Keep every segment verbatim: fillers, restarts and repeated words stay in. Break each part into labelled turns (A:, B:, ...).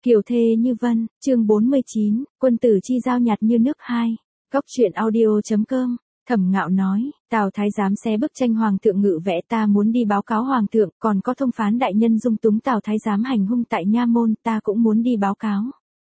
A: Kiều thê như vân, chương bốn mươi chín, quân tử chi giao nhạt như nước hai. Góc truyện audio.com, Thẩm Ngạo nói, Tào Thái giám xé bức tranh hoàng thượng ngự vẽ, ta muốn đi báo cáo hoàng thượng, còn có thông phán đại nhân dung túng Tào Thái giám hành hung tại nha môn, ta cũng muốn đi báo cáo.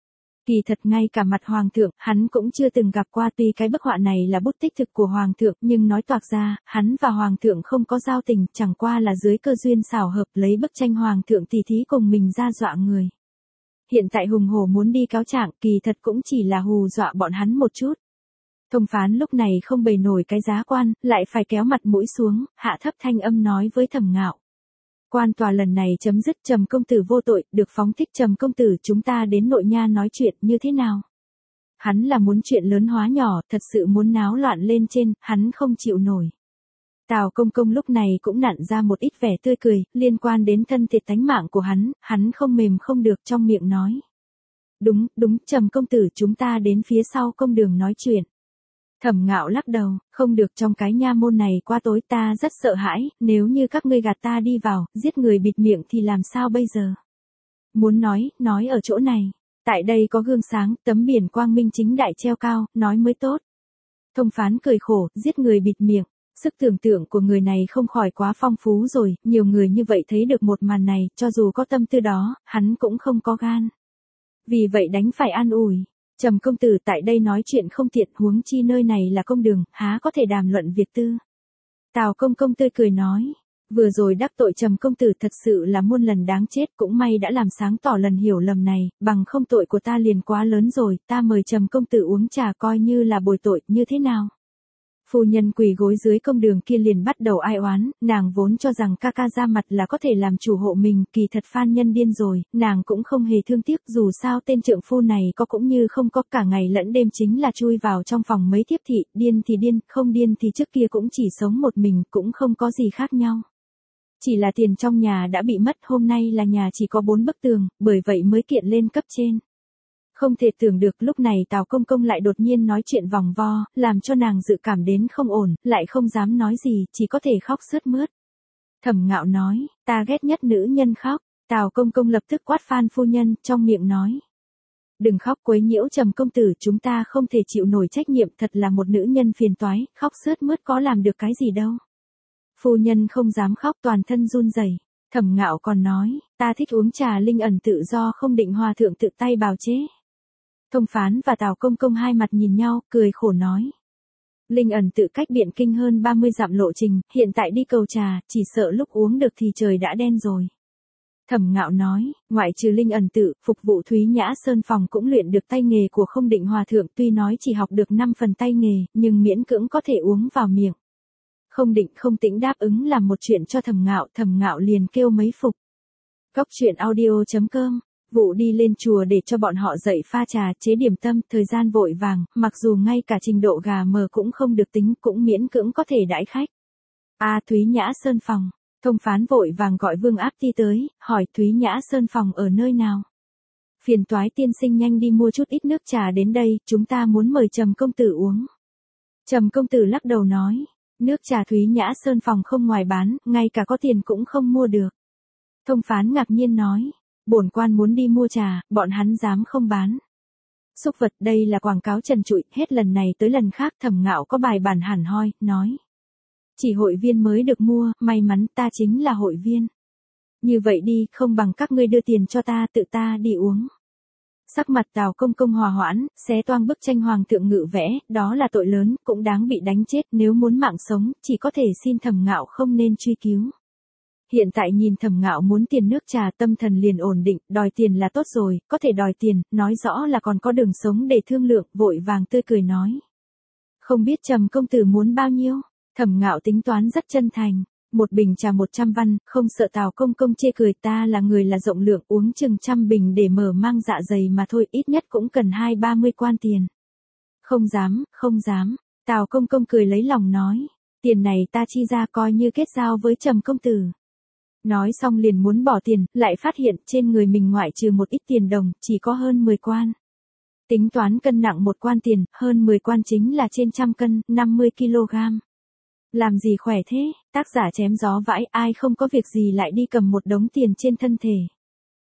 A: Kỳ thật ngay cả mặt hoàng thượng, hắn cũng chưa từng gặp qua, tuy cái bức họa này là bút tích thực của hoàng thượng, nhưng nói toạc ra, hắn và hoàng thượng không có giao tình, chẳng qua là dưới cơ duyên xảo hợp lấy bức tranh hoàng thượng tỉ thí cùng mình ra dọa người. Hiện tại hùng hổ muốn đi cáo trạng, kỳ thật cũng chỉ là hù dọa bọn hắn một chút. Thông phán lúc này không bày nổi cái giá quan, lại phải kéo mặt mũi xuống, hạ thấp thanh âm nói với Thẩm Ngạo. Quan tòa lần này chấm dứt, Trầm công tử vô tội, được phóng thích. Trầm công tử, chúng ta đến nội nha nói chuyện như thế nào? Hắn là muốn chuyện lớn hóa nhỏ, thật sự muốn náo loạn lên trên, hắn không chịu nổi. Tào công công lúc này cũng nặn ra một ít vẻ tươi cười, liên quan đến thân thiệt tánh mạng của hắn, hắn không mềm không được trong miệng nói. Đúng, đúng, Trầm công tử, chúng ta đến phía sau công đường nói chuyện. Thẩm Ngạo lắc đầu, không được, trong cái nha môn này quá tối, ta rất sợ hãi, nếu như các ngươi gạt ta đi vào, giết người bịt miệng thì làm sao bây giờ? Muốn nói, nói ở chỗ này. Tại đây có gương sáng, tấm biển quang minh chính đại treo cao, nói mới tốt. Thông phán cười khổ, giết người bịt miệng. Sức tưởng tượng của người này không khỏi quá phong phú rồi, nhiều người như vậy thấy được một màn này, cho dù có tâm tư đó, hắn cũng không có gan. Vì vậy đánh phải an ủi. Trầm công tử, tại đây nói chuyện không tiện, huống chi nơi này là công đường, há có thể đàm luận việc tư. Tào công công tươi cười nói, vừa rồi đắc tội Trầm công tử thật sự là muôn lần đáng chết, cũng may đã làm sáng tỏ lần hiểu lầm này, bằng không tội của ta liền quá lớn rồi, ta mời Trầm công tử uống trà coi như là bồi tội, như thế nào? Phu nhân quỳ gối dưới công đường kia liền bắt đầu ai oán, nàng vốn cho rằng ca ca ra mặt là có thể làm chủ hộ mình, kỳ thật Phan Nhân điên rồi, nàng cũng không hề thương tiếc, dù sao tên trượng phu này có cũng như không có, cả ngày lẫn đêm chính là chui vào trong phòng mấy thiếp thị, điên thì điên, không điên thì trước kia cũng chỉ sống một mình, cũng không có gì khác nhau. Chỉ là tiền trong nhà đã bị mất, hôm nay là nhà chỉ có bốn bức tường, bởi vậy mới kiện lên cấp trên. Không thể tưởng được lúc này Tào công công lại đột nhiên nói chuyện vòng vo, làm cho nàng dự cảm đến không ổn, lại không dám nói gì, chỉ có thể khóc sướt mướt. Thẩm Ngạo nói, ta ghét nhất nữ nhân khóc. Tào công công lập tức quát Phan phu nhân, trong miệng nói. Đừng khóc quấy nhiễu Trầm công tử, chúng ta không thể chịu nổi trách nhiệm, thật là một nữ nhân phiền toái, khóc sướt mướt có làm được cái gì đâu. Phu nhân không dám khóc, toàn thân run rẩy. Thẩm Ngạo còn nói, ta thích uống trà linh ẩn tự do, không định hòa thượng tự tay bào chế. Thông phán và Tào công công hai mặt nhìn nhau, cười khổ nói. Linh ẩn tự cách Biện Kinh hơn ba mươi dặm lộ trình, hiện tại đi cầu trà, chỉ sợ lúc uống được thì trời đã đen rồi. Thẩm Ngạo nói, ngoại trừ Linh ẩn tự, phục vụ Thúy Nhã Sơn phòng cũng luyện được tay nghề của không định hòa thượng, tuy nói chỉ học được năm phần tay nghề, nhưng miễn cưỡng có thể uống vào miệng. Không định không tĩnh đáp ứng làm một chuyện cho Thẩm Ngạo, Thẩm Ngạo liền kêu mấy phục. Góc truyện audio.com, vụ đi lên chùa để cho bọn họ dậy pha trà, chế điểm tâm, thời gian vội vàng, mặc dù ngay cả trình độ gà mờ cũng không được tính, cũng miễn cưỡng có thể đãi khách. A à, Thúy Nhã Sơn phòng, thông phán vội vàng gọi Vương Áp Ti tới, hỏi Thúy Nhã Sơn phòng ở nơi nào. Phiền toái tiên sinh nhanh đi mua chút ít nước trà đến đây, chúng ta muốn mời Trầm công tử uống. Trầm công tử lắc đầu nói, nước trà Thúy Nhã Sơn phòng không ngoài bán, ngay cả có tiền cũng không mua được. Thông phán ngạc nhiên nói, bổn quan muốn đi mua trà, bọn hắn dám không bán. Xúc vật, đây là quảng cáo trần trụi, hết lần này tới lần khác. Thẩm Ngạo có bài bản hẳn hoi, nói. Chỉ hội viên mới được mua, may mắn ta chính là hội viên. Như vậy đi, không bằng các ngươi đưa tiền cho ta, tự ta đi uống. Sắc mặt Tào công công hòa hoãn, xé toang bức tranh hoàng thượng ngự vẽ, đó là tội lớn, cũng đáng bị đánh chết, nếu muốn mạng sống, chỉ có thể xin Thẩm Ngạo không nên truy cứu. Hiện tại nhìn Thẩm Ngạo muốn tiền nước trà, tâm thần liền ổn định, đòi tiền là tốt rồi, có thể đòi tiền, nói rõ là còn có đường sống để thương lượng, vội vàng tươi cười nói. Không biết Trầm công tử muốn bao nhiêu? Thẩm Ngạo tính toán rất chân thành, một bình trà một trăm văn, không sợ Tào công công chê cười, ta là người là rộng lượng, uống chừng trăm bình để mở mang dạ dày mà thôi, ít nhất cũng cần hai ba mươi quan tiền. Không dám, không dám, Tào công công cười lấy lòng nói, tiền này ta chi ra coi như kết giao với Trầm công tử. Nói xong liền muốn bỏ tiền, lại phát hiện trên người mình ngoại trừ một ít tiền đồng, chỉ có hơn mười quan. Tính toán cân nặng một quan tiền, hơn mười quan chính là trên trăm cân, năm mươi ki lô gam. Làm gì khỏe thế, tác giả chém gió vãi, ai không có việc gì lại đi cầm một đống tiền trên thân thể.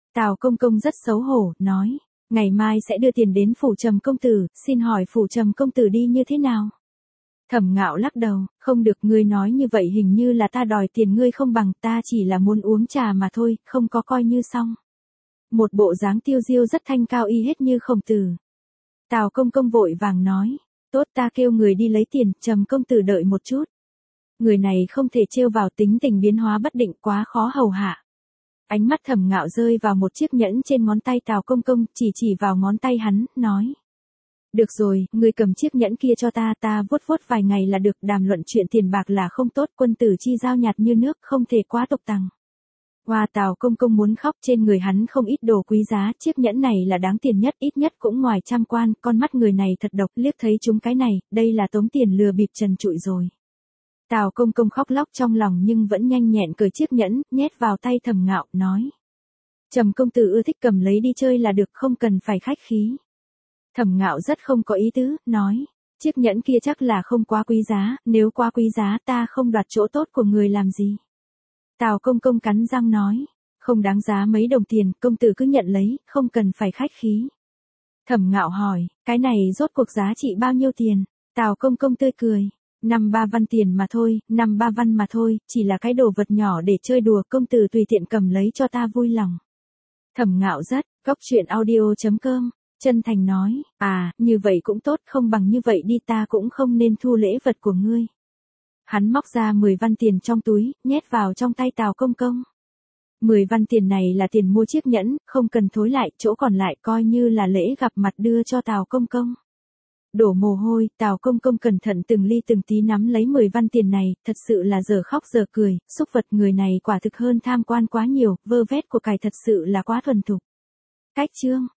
A: Tào công công rất xấu hổ, nói, ngày mai sẽ đưa tiền đến phủ Trầm công tử, xin hỏi phủ Trầm công tử đi như thế nào? Thẩm Ngạo lắc đầu, không được, ngươi nói như vậy hình như là ta đòi tiền ngươi không bằng, ta chỉ là muốn uống trà mà thôi, không có coi như xong. Một bộ dáng tiêu diêu rất thanh cao y hết như Khổng Tử. Tào công công vội vàng nói, tốt, ta kêu người đi lấy tiền, Trầm công tử đợi một chút. Người này không thể trêu vào, tính tình biến hóa bất định, quá khó hầu hạ. Ánh mắt Thẩm Ngạo rơi vào một chiếc nhẫn trên ngón tay Tào công công, chỉ chỉ vào ngón tay hắn, nói. Được rồi, ngươi cầm chiếc nhẫn kia cho ta, ta vuốt vuốt vài ngày là được, đàm luận chuyện tiền bạc là không tốt, quân tử chi giao nhạt như nước, không thể quá tục tằng. Hoa, Tào công công muốn khóc, trên người hắn không ít đồ quý giá, chiếc nhẫn này là đáng tiền nhất, ít nhất cũng ngoài trăm quan, con mắt người này thật độc, liếc thấy chúng cái này, đây là tống tiền lừa bịp trần trụi rồi. Tào công công khóc lóc trong lòng nhưng vẫn nhanh nhẹn cởi chiếc nhẫn, nhét vào tay Thẩm Ngạo, nói. Trầm công tử ưa thích cầm lấy đi chơi là được, không cần phải khách khí. Thẩm Ngạo rất không có ý tứ, nói, chiếc nhẫn kia chắc là không quá quý giá, nếu quá quý giá ta không đoạt chỗ tốt của người làm gì. Tào công công cắn răng nói, không đáng giá mấy đồng tiền, công tử cứ nhận lấy, không cần phải khách khí. Thẩm Ngạo hỏi, cái này rốt cuộc giá trị bao nhiêu tiền? Tào công công tươi cười, năm ba văn tiền mà thôi, năm ba văn mà thôi, chỉ là cái đồ vật nhỏ để chơi đùa, công tử tùy tiện cầm lấy cho ta vui lòng. Thẩm Ngạo rất, góc truyện audio chấm com. Chân thành nói, à, như vậy cũng tốt, không bằng như vậy đi, ta cũng không nên thu lễ vật của ngươi. Hắn móc ra mười văn tiền trong túi, nhét vào trong tay Tào công công. mười văn tiền này là tiền mua chiếc nhẫn, không cần thối lại, chỗ còn lại coi như là lễ gặp mặt đưa cho Tào công công. Đổ mồ hôi, Tào công công cẩn thận từng ly từng tí nắm lấy mười văn tiền này, thật sự là giờ khóc giờ cười, xúc vật người này quả thực hơn tham quan quá nhiều, vơ vét của cải thật sự là quá thuần thục. Cách chương